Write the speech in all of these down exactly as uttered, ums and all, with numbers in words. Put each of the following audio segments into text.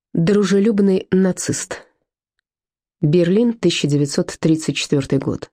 Дружелюбный нацист. Берлин, тысяча девятьсот тридцать четвёртый год.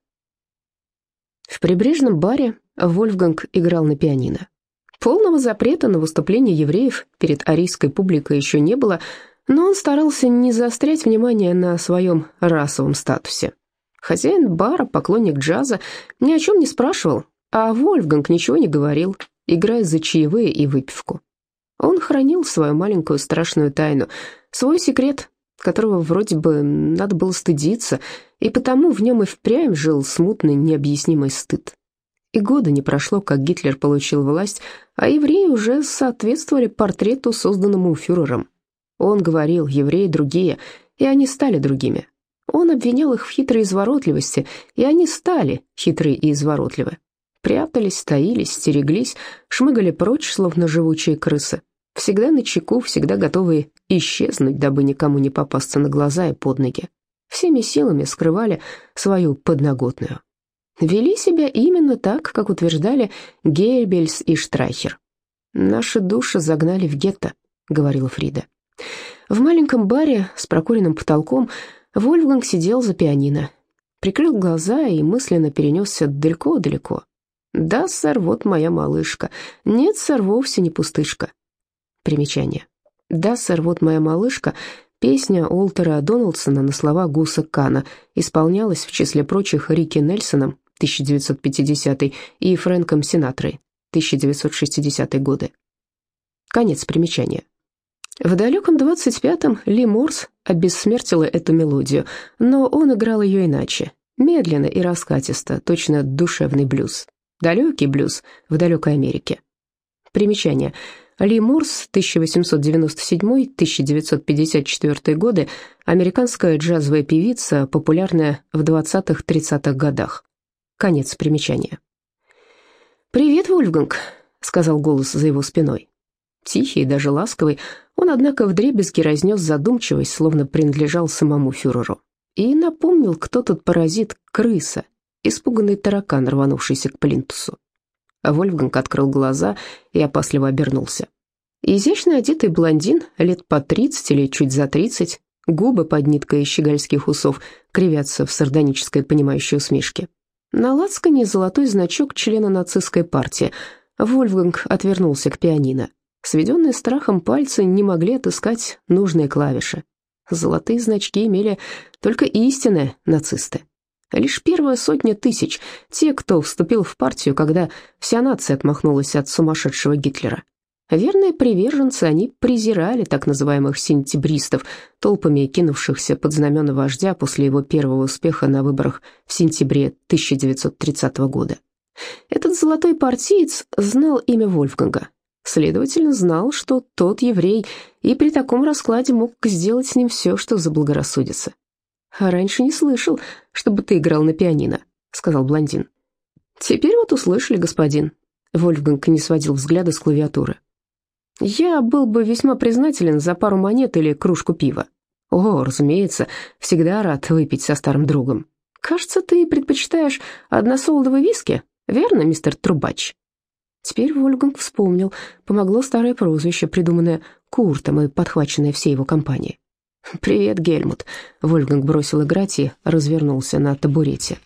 В прибрежном баре Вольфганг играл на пианино. Полного запрета на выступление евреев перед арийской публикой еще не было, но он старался не заострять внимание на своем расовом статусе. Хозяин бара, поклонник джаза, ни о чем не спрашивал, а Вольфганг ничего не говорил, играя за чаевые и выпивку. Он хранил свою маленькую страшную тайну, свой секрет, которого вроде бы надо было стыдиться, и потому в нем и впрямь жил смутный, необъяснимый стыд. И года не прошло, как Гитлер получил власть, а евреи уже соответствовали портрету, созданному фюрером. Он говорил: евреи другие, и они стали другими. Он обвинял их в хитрой изворотливости, и они стали хитрые и изворотливы. Прятались, таились, стереглись, шмыгали прочь, словно живучие крысы. Всегда начеку, всегда готовые исчезнуть, дабы никому не попасться на глаза и под ноги. Всеми силами скрывали свою подноготную. Вели себя именно так, как утверждали Гейбельс и Штрайхер. «Наши души загнали в гетто», — говорила Фрида. В маленьком баре с прокуренным потолком Вольфганг сидел за пианино, прикрыл глаза и мысленно перенесся далеко-далеко. «Да, сэр, вот моя малышка. Нет, сэр, вовсе не пустышка». Примечание. «Да, сэр, вот моя малышка» — песня Уолтера Дональдсона на слова Гуса Кана, исполнялась, в числе прочих, Рики Нельсоном, тысяча девятьсот пятидесятый, и Фрэнком Синатрой, тысяча девятьсот шестидесятые годы. Конец примечания. В далеком двадцать пятом Ли Морс обессмертила эту мелодию, но он играл ее иначе, медленно и раскатисто, точно душевный блюз. Далекий блюз в далекой Америке. Примечание. Ли Морс, тысяча восемьсот девяносто седьмой — тысяча девятьсот пятьдесят четвёртый годы, американская джазовая певица, популярная в двадцатых-тридцатых годах. Конец примечания. «Привет, Вольфганг», — сказал голос за его спиной. Тихий и даже ласковый, он, однако, вдребезги разнес задумчивость, словно принадлежал самому фюреру. И напомнил, кто тут паразит, крыса, испуганный таракан, рванувшийся к плинтусу. Вольфганг открыл глаза и опасливо обернулся. Изящно одетый блондин, лет по тридцать или чуть за тридцать, губы под ниткой щегольских усов кривятся в сардонической понимающей усмешке. На лацкане золотой значок члена нацистской партии. Вольфганг отвернулся к пианино. Сведенные страхом пальцы не могли отыскать нужные клавиши. Золотые значки имели только истинные нацисты. Лишь первая сотня тысяч, те, кто вступил в партию, когда вся нация отмахнулась от сумасшедшего Гитлера. Верные приверженцы, они презирали так называемых сентябристов, толпами кинувшихся под знамена вождя после его первого успеха на выборах в сентябре тысяча девятьсот тридцатого года. Этот золотой партиец знал имя Вольфганга, следовательно, знал, что тот еврей, и при таком раскладе мог сделать с ним все, что заблагорассудится. «А раньше не слышал, чтобы ты играл на пианино», — сказал блондин. «Теперь вот услышали, господин». Вольфганг не сводил взгляда с клавиатуры. «Я был бы весьма признателен за пару монет или кружку пива». «О, разумеется, всегда рад выпить со старым другом. Кажется, ты предпочитаешь односолодовые виски, верно, мистер Трубач?» Теперь Вольфганг вспомнил, помогло старое прозвище, придуманное Куртом и подхваченное всей его компанией. «Привет, Гельмут», — Вольфганг бросил играть и развернулся на табурете.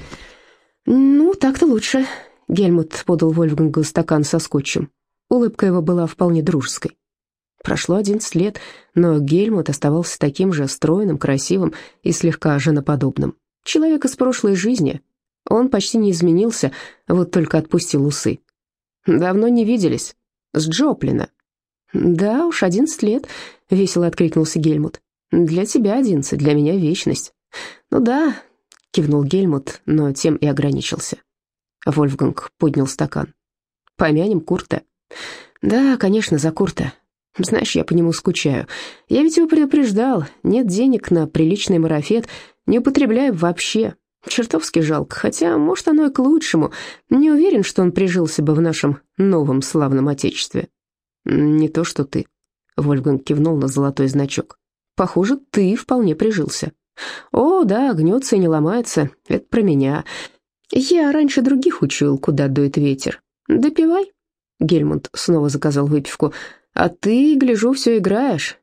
«Ну, так-то лучше», — Гельмут подал Вольфгангу стакан со скотчем. Улыбка его была вполне дружеской. Прошло одиннадцать лет, но Гельмут оставался таким же стройным, красивым и слегка женоподобным. Человек из прошлой жизни. Он почти не изменился, вот только отпустил усы. «Давно не виделись. С Джоплина». «Да уж, одиннадцать лет», — весело откликнулся Гельмут. «Для тебя одиннадцать, для меня вечность». «Ну да», — кивнул Гельмут, но тем и ограничился. Вольфганг поднял стакан. «Помянем Курта». «Да, конечно, за Курта. Знаешь, я по нему скучаю. Я ведь его предупреждал, нет денег на приличный марафет, не употребляю вообще. Чертовски жалко, хотя, может, оно и к лучшему. Не уверен, что он прижился бы в нашем новом славном отечестве». «Не то, что ты», — Вольфганг кивнул на золотой значок. «Похоже, ты вполне прижился». «О, да, гнется и не ломается. Это про меня. Я раньше других учил, куда дует ветер. Допивай». Гельмут снова заказал выпивку. «А ты, гляжу, все играешь.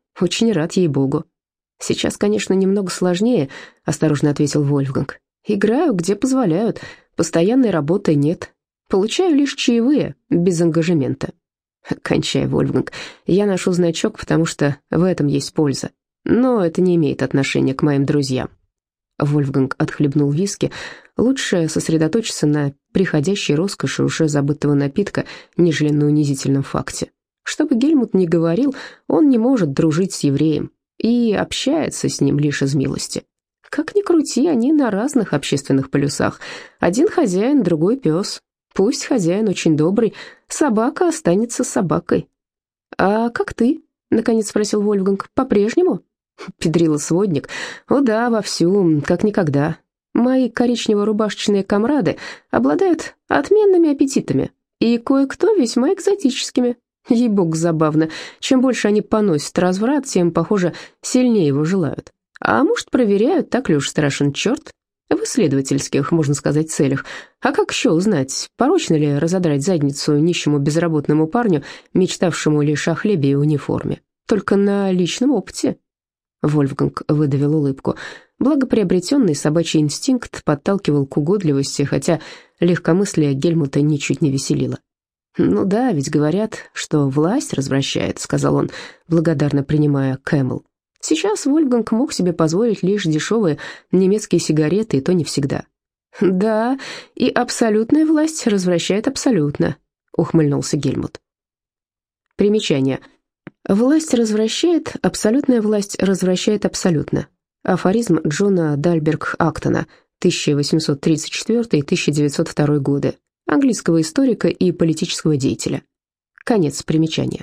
Очень рад, ей-богу. Сейчас, конечно, немного сложнее, осторожно ответил Вольфганг. Играю, где позволяют, постоянной работы нет. Получаю лишь чаевые, без ангажемента. Кончай, Вольфганг, я ношу значок, потому что в этом есть польза. Но это не имеет отношения к моим друзьям. Вольфганг отхлебнул виски. Лучше сосредоточиться на приходящей роскоши уже забытого напитка, нежели на унизительном факте. Что бы Гельмут ни говорил, он не может дружить с евреем и общается с ним лишь из милости. Как ни крути, они на разных общественных полюсах. Один хозяин, другой пес. Пусть хозяин очень добрый, собака останется собакой. «А как ты?» — наконец спросил Вольфганг. «По-прежнему?» Педрила-сводник. «О да, вовсю, как никогда. Мои коричнево-рубашечные комрады обладают отменными аппетитами, и кое-кто весьма экзотическими. Ей-богу, забавно. Чем больше они поносят разврат, тем, похоже, сильнее его желают. А может, проверяют, так ли уж страшен черт? В исследовательских, можно сказать, целях. А как еще узнать, порочно ли разодрать задницу нищему безработному парню, мечтавшему лишь о хлебе и униформе? Только на личном опыте». Вольфганг выдавил улыбку. Благоприобретенный собачий инстинкт подталкивал к угодливости, хотя легкомыслие Гельмута ничуть не веселило. «Ну да, ведь говорят, что власть развращает», — сказал он, благодарно принимая Кэмел. Сейчас Вольфганг мог себе позволить лишь дешевые немецкие сигареты, и то не всегда. «Да, и абсолютная власть развращает абсолютно», — ухмыльнулся Гельмут. Примечание. «Власть развращает, абсолютная власть развращает абсолютно». Афоризм Джона Дальберг-Актона, тысяча восемьсот тридцать четвёртый — тысяча девятьсот второй годы, английского историка и политического деятеля. Конец примечания.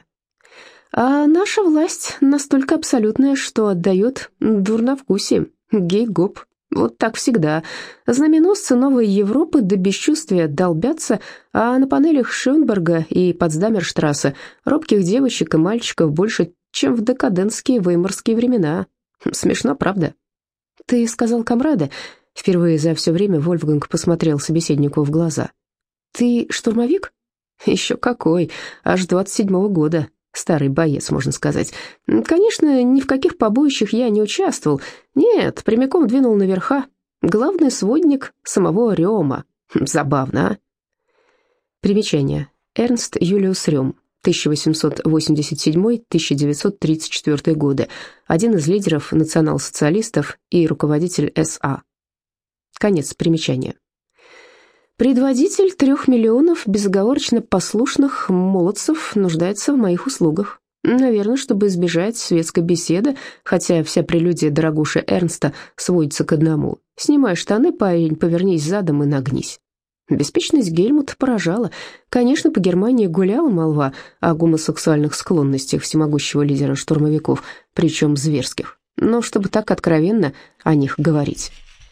А наша власть настолько абсолютная, что отдает дурновкусием. Гей-гоп. Вот так всегда. Знаменосцы новой Европы до бесчувствия долбятся, а на панелях Шönberga и Потсдамерштрассе робких девочек и мальчиков больше, чем в декадентские веймарские времена. Смешно, правда? «Ты сказал, комрады?» Впервые за все время Вольфганг посмотрел собеседнику в глаза. «Ты штурмовик?» «Еще какой, аж двадцать седьмого года. Старый боец, можно сказать. Конечно, ни в каких побоищах я не участвовал. Нет, прямиком двинул наверха. Главный сводник самого Рёма. Забавно, а?» Примечание. Эрнст Юлиус Рём, тысяча восемьсот восемьдесят седьмой — тысяча девятьсот тридцать четвёртый годы. Один из лидеров национал-социалистов и руководитель эс а. Конец примечания. «Предводитель трех миллионов безоговорочно послушных молодцев нуждается в моих услугах. Наверное, чтобы избежать светской беседы, хотя вся прелюдия дорогуши Эрнста сводится к одному. Снимай штаны, парень, повернись задом и нагнись». Беспечность Гельмута поражала. Конечно, по Германии гуляла молва о гомосексуальных склонностях всемогущего лидера штурмовиков, причем зверских. Но чтобы так откровенно о них говорить.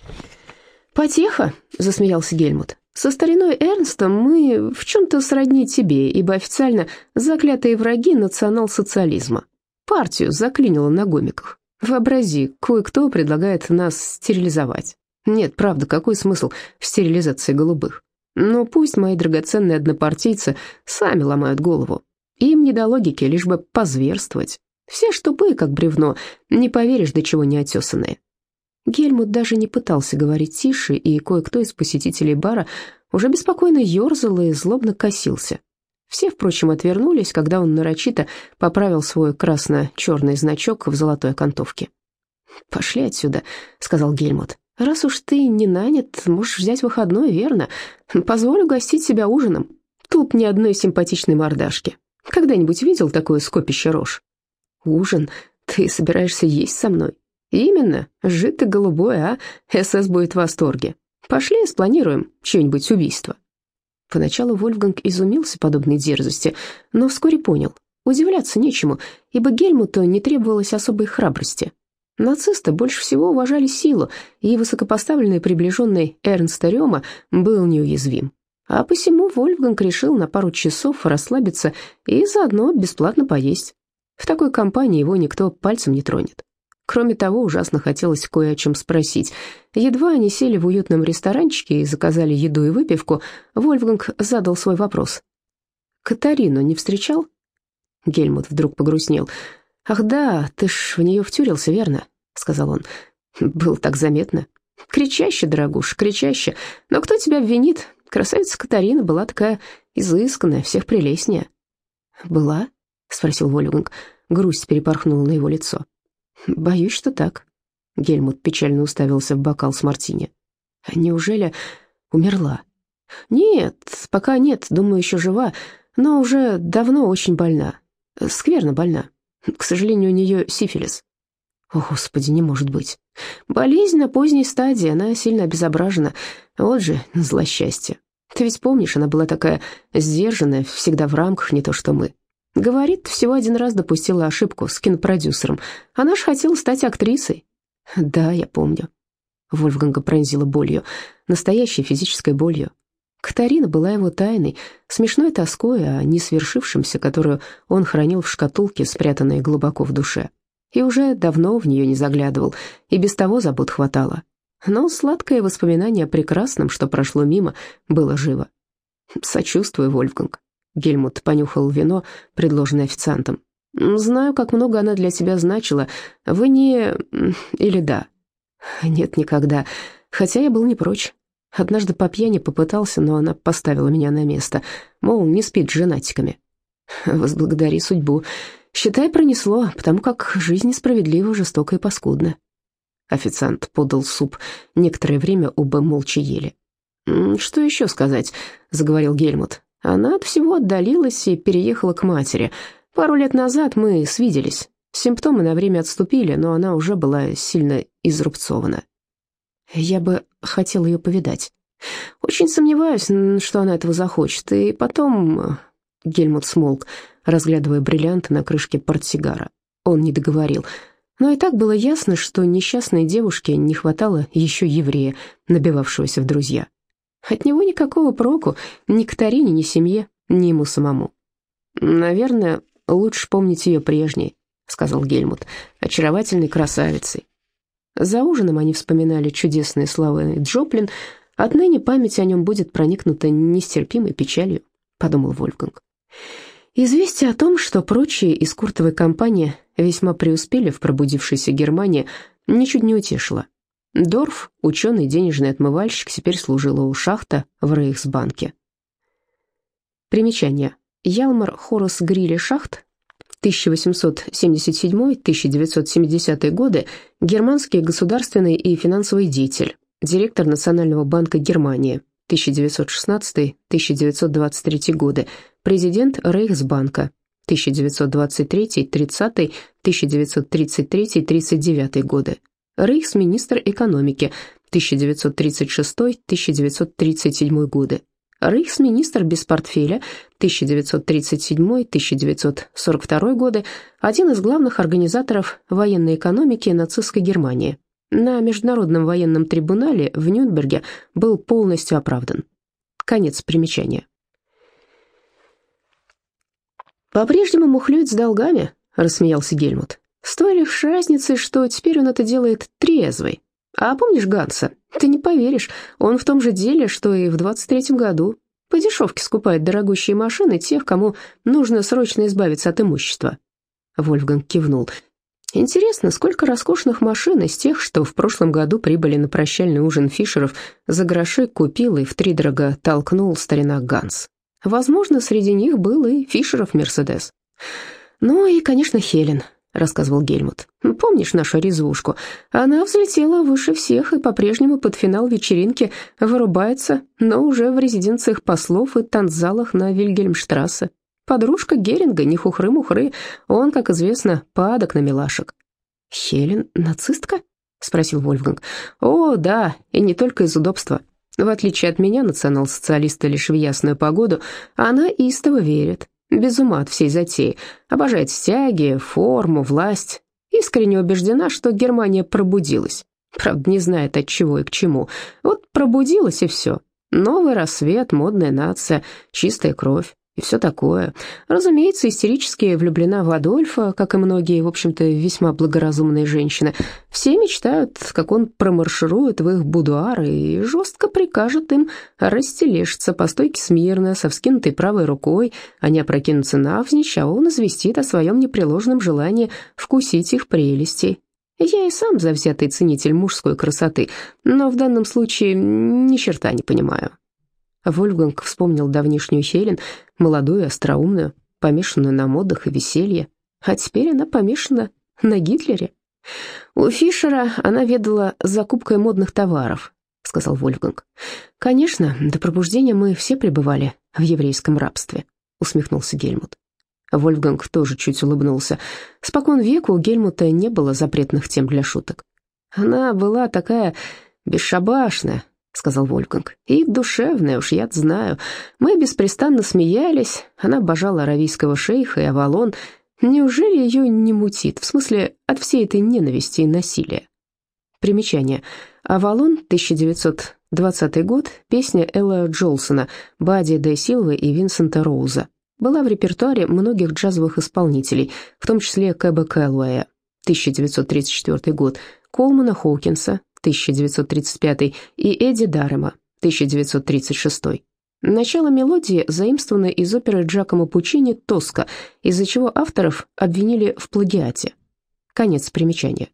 «Потеха», — засмеялся Гельмут. «Со стариной Эрнстом мы в чем-то сродни тебе, ибо официально заклятые враги национал-социализма. Партию заклинило на гомиках. Вообрази, кое-кто предлагает нас стерилизовать. Нет, правда, какой смысл в стерилизации голубых? Но пусть мои драгоценные однопартийцы сами ломают голову. Им не до логики, лишь бы позверствовать. Все ж тупые, как бревно, не поверишь, до чего неотесанные». Гельмут даже не пытался говорить тише, и кое-кто из посетителей бара уже беспокойно ерзал и злобно косился. Все, впрочем, отвернулись, когда он нарочито поправил свой красно-черный значок в золотой окантовке. «Пошли отсюда», — сказал Гельмут. «Раз уж ты не нанят, можешь взять выходной, верно? Позволь угостить себя ужином. Тут ни одной симпатичной мордашки. Когда-нибудь видел такое скопище рож?» «Ужин? Ты собираешься есть со мной?» «Именно. Жид ты голубой, а? СС будет в восторге. Пошли спланируем чье-нибудь убийство». Поначалу Вольфганг изумился подобной дерзости, но вскоре понял. Удивляться нечему, ибо Гельмуту не требовалось особой храбрости. Нацисты больше всего уважали силу, и высокопоставленный приближенный Эрнста Рёма был неуязвим. А посему Вольфганг решил на пару часов расслабиться и заодно бесплатно поесть. В такой компании его никто пальцем не тронет. Кроме того, ужасно хотелось кое о чем спросить. Едва они сели в уютном ресторанчике и заказали еду и выпивку, Вольфганг задал свой вопрос. «Катарину не встречал?» Гельмут вдруг погрустнел. «Ах да, ты ж в нее втюрился, верно?» — сказал он. «Было так заметно. Кричаще, дорогуш, кричаще. Но кто тебя обвинит? Красавица Катарина была такая изысканная, всех прелестнее». «Была?» — спросил Вольфганг. Грусть перепорхнула на его лицо. «Боюсь, что так». Гельмут печально уставился в бокал с мартини. «Неужели умерла?» «Нет, пока нет, думаю, еще жива, но уже давно очень больна. Скверно больна. К сожалению, у нее сифилис». «О, Господи, не может быть. Болезнь на поздней стадии, она сильно обезображена. Вот же злосчастье. Ты ведь помнишь, она была такая сдержанная, всегда в рамках, не то что мы. Говорит, всего один раз допустила ошибку с кинопродюсером. Она ж хотела стать актрисой». «Да, я помню». Вольфганга пронзила болью, настоящей физической болью. Катарина была его тайной, смешной тоской о несвершившемся, которую он хранил в шкатулке, спрятанной глубоко в душе. И уже давно в нее не заглядывал, и без того забот хватало. Но сладкое воспоминание о прекрасном, что прошло мимо, было живо. «Сочувствую, Вольфганг». Гельмут понюхал вино, предложенное официантом. «Знаю, как много она для тебя значила. Вы не... или да?» «Нет, никогда. Хотя я был не прочь. Однажды по пьяни попытался, но она поставила меня на место. Мол, не спит с женатиками». «Возблагодари судьбу. Считай, пронесло, потому как жизнь несправедлива, жестока и паскудна». Официант подал суп. Некоторое время оба молча ели. «Что еще сказать?» — заговорил Гельмут. «Она от всего отдалилась и переехала к матери. Пару лет назад мы свиделись. Симптомы на время отступили, но она уже была сильно изрубцована. Я бы хотел ее повидать. Очень сомневаюсь, что она этого захочет. И потом...» Гельмут смолк, разглядывая бриллианты на крышке портсигара. Он не договорил. Но и так было ясно, что несчастной девушке не хватало еще еврея, набивавшегося в друзья. От него никакого проку ни Катарине, ни семье, ни ему самому. «Наверное, лучше помнить ее прежней», — сказал Гельмут, — «очаровательной красавицей». За ужином они вспоминали чудесные славы Джоплин. «Отныне память о нем будет проникнута нестерпимой печалью», — подумал Вольфганг. Известие о том, что прочие из куртовой компании весьма преуспели в пробудившейся Германии, ничуть не утешило. Дорф, ученый денежный отмывальщик, теперь служил у шахта в Рейхсбанке. Примечание. Ялмар Хорас Гриле Шахт, тысяча восемьсот семьдесят седьмой — тысяча девятьсот семидесятые годы, германский государственный и финансовый деятель, директор Национального банка Германии, тысяча девятьсот шестнадцатый — тысяча девятьсот двадцать третий годы, президент Рейхсбанка, тысяча девятьсот двадцать третий — тридцатый, тысяча девятьсот тридцать третий — тридцать девятый годы, рейхсминистр экономики, тысяча девятьсот тридцать шестой — тысяча девятьсот тридцать седьмой годы, рейхсминистр без портфеля, тысяча девятьсот тридцать седьмой — тысяча девятьсот сорок второй годы, один из главных организаторов военной экономики нацистской Германии. На Международном военном трибунале в Нюрнберге был полностью оправдан. Конец примечания. «По-прежнему мухлюет с долгами», — рассмеялся Гельмут. «С той лишь разницей, что теперь он это делает трезвый. А помнишь Ганса? Ты не поверишь, он в том же деле, что и в двадцать третьем году. По дешевке скупает дорогущие машины тех, кому нужно срочно избавиться от имущества». Вольфганг кивнул. «Интересно, сколько роскошных машин из тех, что в прошлом году прибыли на прощальный ужин Фишеров, за гроши купил и втридорога толкнул старина Ганс. Возможно, среди них был и Фишеров Мерседес. Ну и, конечно, Хелен», — рассказывал Гельмут. «Помнишь нашу резвушку? Она взлетела выше всех и по-прежнему под финал вечеринки вырубается, но уже в резиденциях послов и танцзалах на Вильгельмштрассе. Подружка Геринга, не хухры-мухры, он, как известно, падок на милашек». «Хелен нацистка?» — спросил Вольфганг. «О, да, и не только из удобства. В отличие от меня, национал-социалиста лишь в ясную погоду, она истово верит, без ума от всей затеи, обожает стяги, форму, власть, искренне убеждена, что Германия пробудилась. Правда, не знает, от чего и к чему. Вот пробудилась, и все. Новый рассвет, модная нация, чистая кровь. и все такое. Разумеется, истерически влюблена в Адольфа, как и многие, в общем-то, весьма благоразумные женщины. Все мечтают, как он промарширует в их будуары и жестко прикажет им растелешиться по стойке смирно, со вскинутой правой рукой. Они опрокинутся навзничь, а он известит о своем непреложном желании вкусить их прелести. Я и сам завзятый ценитель мужской красоты, но в данном случае ни черта не понимаю». Вольфганг вспомнил давнишнюю Хелен, молодую, остроумную, помешанную на модах и веселье. А теперь она помешана на Гитлере. «У Фишера она ведала закупкой модных товаров», — сказал Вольфганг. «Конечно, до пробуждения мы все пребывали в еврейском рабстве», — усмехнулся Гельмут. Вольфганг тоже чуть улыбнулся. Спокон веку у Гельмута не было запретных тем для шуток. «Она была такая бесшабашная», — сказал Вольфганг, — «и душевная, уж я-то знаю. Мы беспрестанно смеялись, она обожала аравийского шейха и Авалон. Неужели ее не мутит, в смысле от всей этой ненависти и насилия?» Примечание. «Авалон», тысяча девятьсот двадцатый год, песня Элла Джолсона, Бадди де Силвы и Винсента Роуза. Была в репертуаре многих джазовых исполнителей, в том числе Кэба Кэллоуэя, тысяча девятьсот тридцать четвёртый год, Колмана Хоукинса, тысяча девятьсот тридцать пятый, и Эдди Даррема, тысяча девятьсот тридцать шестой. Начало мелодии заимствовано из оперы Джакомо Пуччини «Тоска», из-за чего авторов обвинили в плагиате. Конец примечания.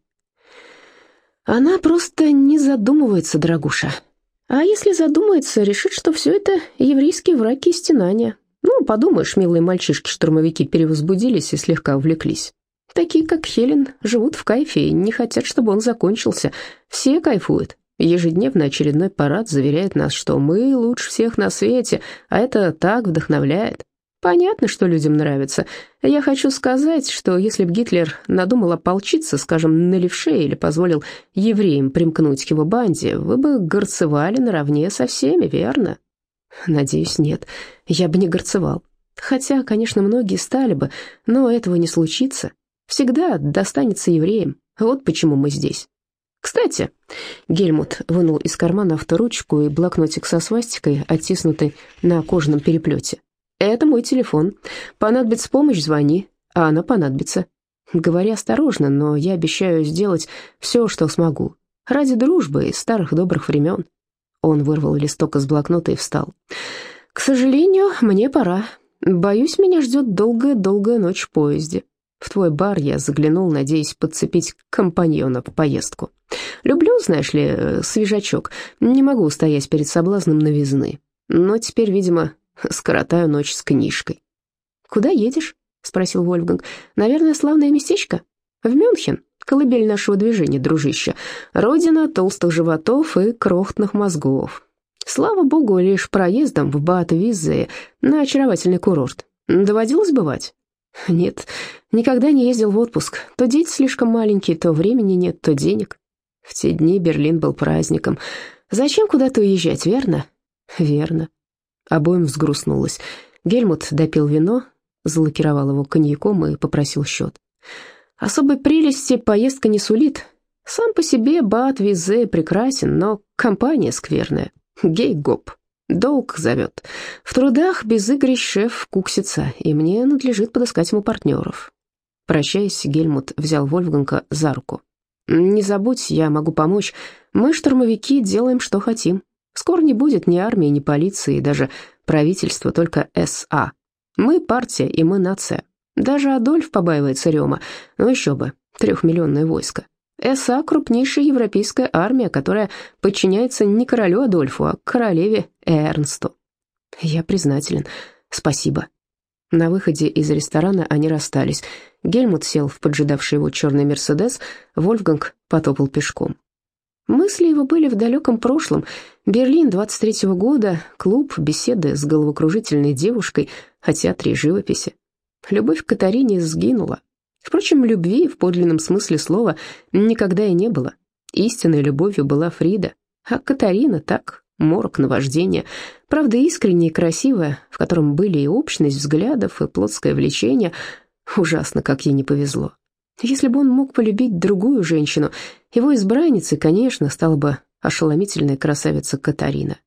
«Она просто не задумывается, дорогуша. А если задумается, решит, что все это еврейские враки и стенания. Ну, подумаешь, милые мальчишки-штурмовики перевозбудились и слегка увлеклись. Такие, как Хелен, живут в кайфе и не хотят, чтобы он закончился. Все кайфуют. Ежедневно очередной парад заверяет нас, что мы лучше всех на свете, а это так вдохновляет. Понятно, что людям нравится. Я хочу сказать, что если бы Гитлер надумал ополчиться, скажем, на левше или позволил евреям примкнуть к его банде, вы бы горцевали наравне со всеми, верно?» «Надеюсь, нет. Я бы не горцевал. Хотя, конечно, многие стали бы, но этого не случится. Всегда достанется евреям. Вот почему мы здесь. Кстати», — Гельмут вынул из кармана авторучку и блокнотик со свастикой, оттиснутый на кожаном переплете. «Это мой телефон. Понадобится помощь — звони, а она понадобится. Говори осторожно, но я обещаю сделать все, что смогу. Ради дружбы и старых добрых времен». Он вырвал листок из блокнота и встал. «К сожалению, мне пора. Боюсь, меня ждет долгая-долгая ночь в поезде. В твой бар я заглянул, надеясь подцепить компаньона по поездку. Люблю, знаешь ли, свежачок. Не могу устоять перед соблазном новизны. Но теперь, видимо, скоротаю ночь с книжкой». «Куда едешь?» — спросил Вольфганг. «Наверное, славное местечко? В Мюнхен? Колыбель нашего движения, дружище. Родина толстых животов и крохотных мозгов. Слава богу, лишь проездом в Бад-Визее на очаровательный курорт. Доводилось бывать?» «Нет, никогда не ездил в отпуск. То дети слишком маленькие, то времени нет, то денег. В те дни Берлин был праздником. Зачем куда-то уезжать, верно?» «Верно». Обоим взгрустнулось. Гельмут допил вино, залакировал его коньяком и попросил счет. «Особой прелести поездка не сулит. Сам по себе Бад-Визе прекрасен, но компания скверная. Гей-гоп. Долг зовет. В трудах без игрищ шеф куксится, и мне надлежит подыскать ему партнеров». Прощаясь, Гельмут взял Вольфганга за руку. «Не забудь, я могу помочь. Мы, штурмовики, делаем, что хотим. Скоро не будет ни армии, ни полиции, даже правительства, только эс а. Мы партия, и мы нация. Даже Адольф побаивается Рема, но еще бы, трехмиллионное войско. эс а — крупнейшая европейская армия, которая подчиняется не королю Адольфу, а королеве Эрнсту». «Я признателен. Спасибо». На выходе из ресторана они расстались. Гельмут сел в поджидавший его черный «Мерседес», Вольфганг потопал пешком. Мысли его были в далеком прошлом. Берлин двадцать третьего года, клуб, беседы с головокружительной девушкой о театре и живописи. Любовь к Катарине сгинула. Впрочем, любви в подлинном смысле слова никогда и не было. Истинной любовью была Фрида, а Катарина так, морок наваждения. Правда, искренняя и красивая, в котором были и общность взглядов, и плотское влечение. Ужасно, как ей не повезло. Если бы он мог полюбить другую женщину, его избранницей, конечно, стала бы ошеломительная красавица Катарина.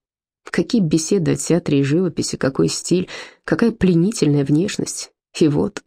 Какие беседы о театре и живописи, какой стиль, какая пленительная внешность. И вот...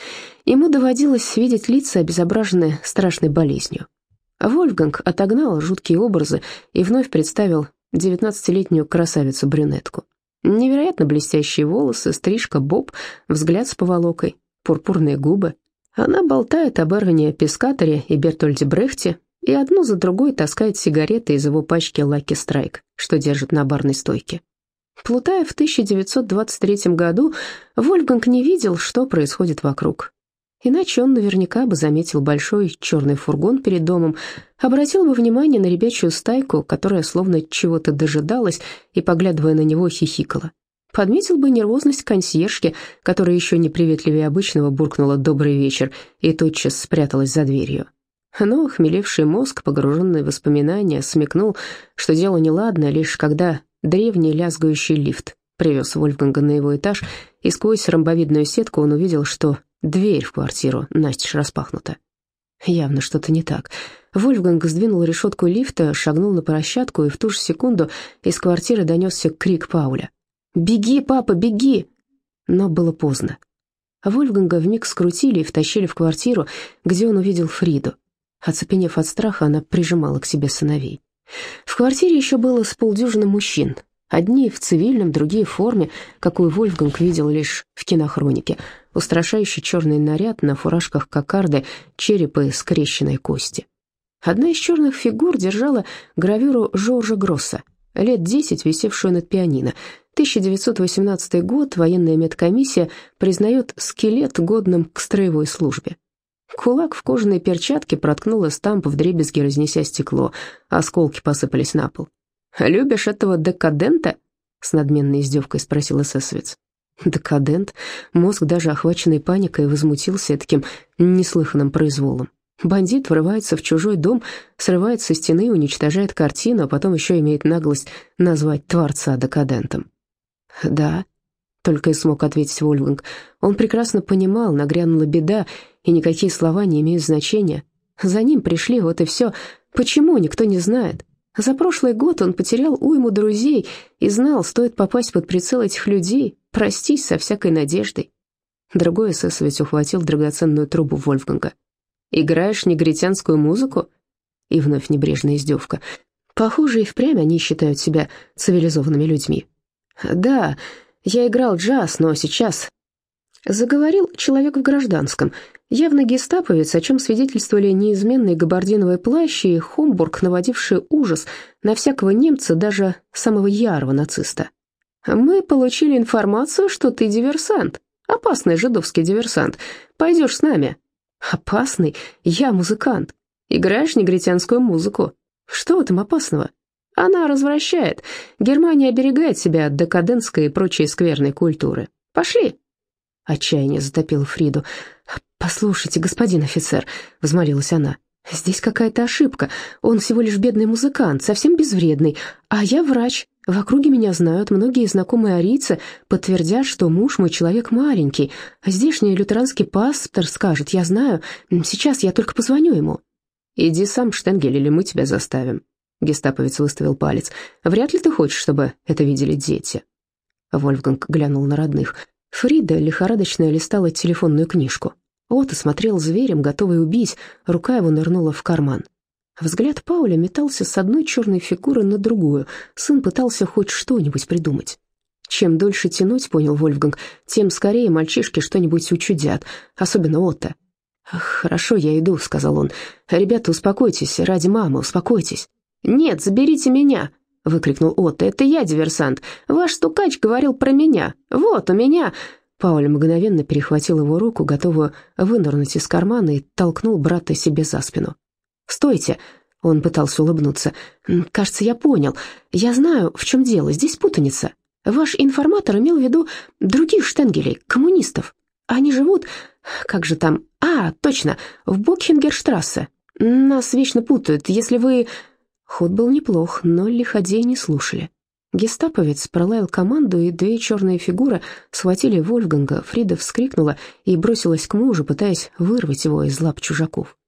Ему доводилось видеть лица, обезображенные страшной болезнью. Вольфганг отогнал жуткие образы и вновь представил девятнадцатилетнюю красавицу-брюнетку. Невероятно блестящие волосы, стрижка, боб, взгляд с поволокой, пурпурные губы. Она болтает об Эрвине Пискаторе и Бертольде Брехте и одну за другой таскает сигареты из его пачки «Лаки Страйк», что держит на барной стойке. Плутая в тысяча девятьсот двадцать третьем году, Вольфганг не видел, что происходит вокруг. Иначе он наверняка бы заметил большой черный фургон перед домом, обратил бы внимание на ребячью стайку, которая словно чего-то дожидалась и, поглядывая на него, хихикала. Подметил бы нервозность консьержки, которая еще неприветливее обычного буркнула «добрый вечер» и тотчас спряталась за дверью. Но охмелевший мозг, погруженный в воспоминания, смекнул, что дело неладно, лишь когда древний лязгающий лифт привез Вольфганга на его этаж, и сквозь ромбовидную сетку он увидел, что дверь в квартиру настежь распахнута. Явно что-то не так. Вольфганг сдвинул решетку лифта, шагнул на площадку, и в ту же секунду из квартиры донесся крик Пауля. «Беги, папа, беги!» Но было поздно. Вольфганга вмиг скрутили и втащили в квартиру, где он увидел Фриду. Оцепенев от страха, она прижимала к себе сыновей. В квартире еще было с полдюжины мужчин. Одни в цивильном, другие в форме, какую Вольфганг видел лишь в кинохронике. Устрашающий черный наряд, на фуражках кокарды, череп и скрещенные кости. Одна из черных фигур держала гравюру Жоржа Гросса, лет десять висевшую над пианино. тысяча девятьсот восемнадцатый год, военная медкомиссия признает скелет годным к строевой службе. Кулак в кожаной перчатке проткнула стамп вдребезги, разнеся стекло, осколки посыпались на пол. «Любишь этого декадента?» — с надменной издевкой спросил эсэсовец. Декадент? Мозг, даже охваченный паникой, возмутился таким неслыханным произволом. Бандит врывается в чужой дом, срывает со стены, уничтожает картину, а потом еще имеет наглость назвать творца декадентом. «Да», — только и смог ответить Вольфганг. Он прекрасно понимал, нагрянула беда, и никакие слова не имеют значения. За ним пришли, вот и все. Почему, никто не знает. За прошлый год он потерял уйму друзей и знал, стоит попасть под прицел этих людей, простись со всякой надеждой. Другой эсэсовец ухватил драгоценную трубу Вольфганга. «Играешь негритянскую музыку?» И вновь небрежная издевка. Похоже, и впрямь они считают себя цивилизованными людьми. «Да, я играл джаз, но сейчас...» Заговорил человек в гражданском, явно гестаповец, о чем свидетельствовали неизменный габардиновый плащ и Хомбург, наводивший ужас на всякого немца, даже самого ярого нациста. «Мы получили информацию, что ты диверсант, опасный жидовский диверсант. Пойдешь с нами». «Опасный? Я музыкант. Играешь негритянскую музыку. Что в этом опасного? Она развращает. Германия оберегает себя от декадентской и прочей скверной культуры. Пошли». Отчаяние затопило Фриду. «Послушайте, господин офицер», — взмолилась она, — «здесь какая-то ошибка. Он всего лишь бедный музыкант, совсем безвредный, а я врач. В округе меня знают, многие знакомые арийцы подтвердят, что муж мой человек маленький. Здешний лютеранский пастор скажет, я знаю, сейчас я только позвоню ему». «Иди сам, Штенгель, или мы тебя заставим». Гестаповец выставил палец. «Вряд ли ты хочешь, чтобы это видели дети». Вольфганг глянул на родных. Фрида лихорадочно листала телефонную книжку. Отто смотрел зверем, готовый убить, рука его нырнула в карман. Взгляд Пауля метался с одной черной фигуры на другую, сын пытался хоть что-нибудь придумать. Чем дольше тянуть, понял Вольфганг, тем скорее мальчишки что-нибудь учудят, особенно Отто. «Хорошо, я иду», — сказал он. «Ребята, успокойтесь, ради мамы, успокойтесь». «Нет, заберите меня», — выкрикнул Отто. «Это я диверсант. Ваш стукач говорил про меня. Вот, у меня...» Пауль мгновенно перехватил его руку, готовую вынырнуть из кармана, и толкнул брата себе за спину. «Стойте!» — он пытался улыбнуться. «Кажется, я понял. Я знаю, в чем дело. Здесь путаница. Ваш информатор имел в виду других Штенгелей, коммунистов. Они живут... Как же там... А, точно, в Бокхенгерштрассе. Нас вечно путают. Если вы...» Ход был неплох, но лиходеи не слушали. Гестаповец пролаял команду, и две черные фигуры схватили Вольфганга. Фрида вскрикнула и бросилась к мужу, пытаясь вырвать его из лап чужаков.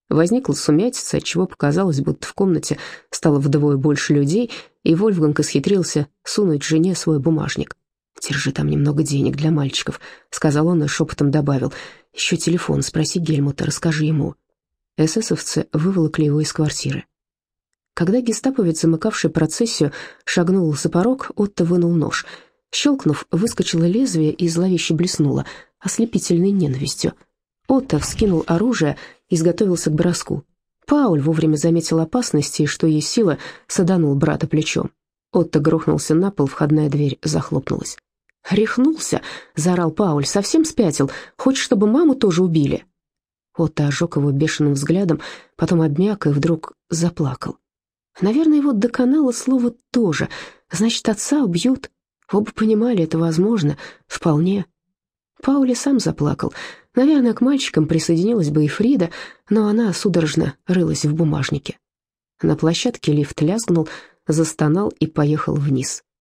Возникла сумятица, отчего показалось, будто в комнате стало вдвое больше людей, и Вольфганг исхитрился сунуть жене свой бумажник. «Держи там немного денег для мальчиков», — сказал он и шепотом добавил. «Еще телефон, спроси Гельмута, расскажи ему». Эсэсовцы выволокли его из квартиры. Когда гестаповец, замыкавший процессию, шагнул за порог, Отто вынул нож. Щелкнув, выскочило лезвие и зловеще блеснуло, ослепительной ненавистью. Отто вскинул оружие и изготовился к броску. Пауль вовремя заметил опасность и, что есть сила, саданул брата плечом. Отто грохнулся на пол, входная дверь захлопнулась. «Рехнулся!» — заорал Пауль. «Совсем спятил? Хочешь, чтобы маму тоже убили?» Отто ожег его бешеным взглядом, потом обмяк и вдруг заплакал. Наверное, его доконало слово «тоже». Значит, отца убьют. Оба понимали, это возможно. Вполне. Паули сам заплакал. Наверное, к мальчикам присоединилась бы и Фрида, но она судорожно рылась в бумажнике. На площадке лифт лязгнул, застонал и поехал вниз.